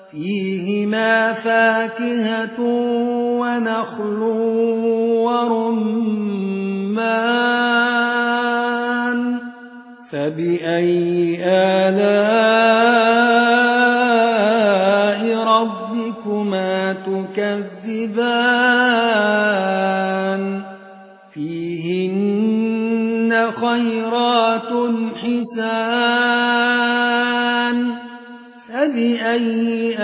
فيهما فاكهة ونخل ورمان فبأي آلاء ربكما تكذبان فيهن خيرات حسان فبأي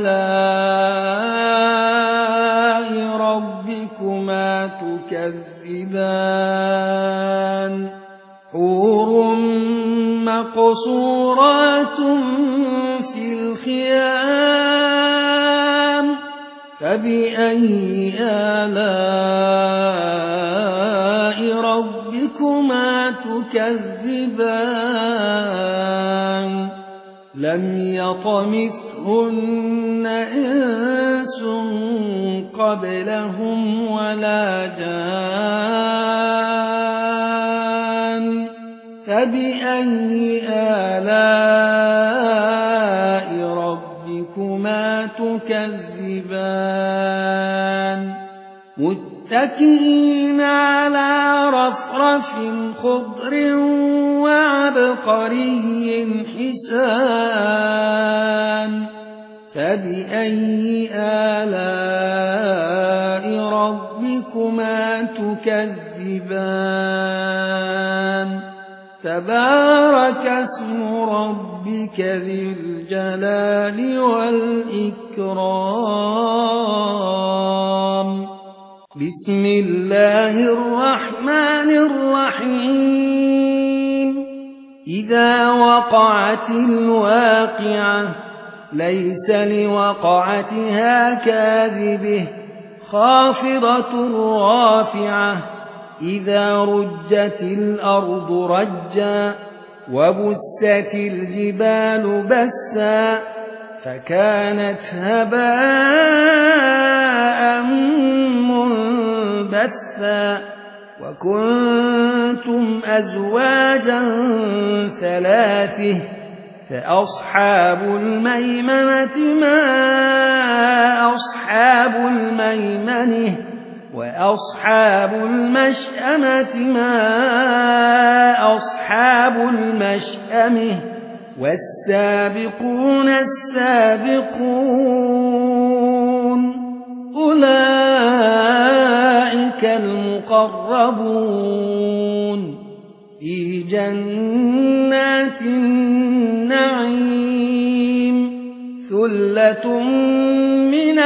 آلاء ربكما تكذبان حور مقصورات في الخيام فبأي آلاء ربكما تكذبان لم يطمثهن إنس قبلهم ولا جان فبأي آلاء ربكما تكذبان متكئين على رفرف خضر وعبقري حسان فبأي آلاء ربكما تكذبان تبارك اسم ربك ذي الجلال والإكرام بسم الله الرحمن الرحيم إذا وقعت الواقعة ليس لوقعتها كاذبة خافضة رافعة إذا رجت الأرض رجا وبست الجبال بسا فكانت هباء منبثا وكنتم أزواجا ثلاثة فأصحاب الميمنة ما أصحاب الميمنة وأصحاب المشأمة ما أصحاب المشأمة والسابقون السابقون أولئك المقربون في جنات النعيم ثلة من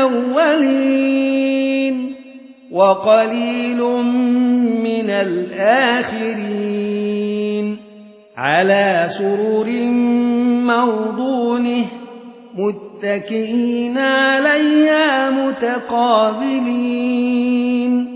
الأولين وقليل من الآخرين على سرر موضونه متكئين عليها متقابلين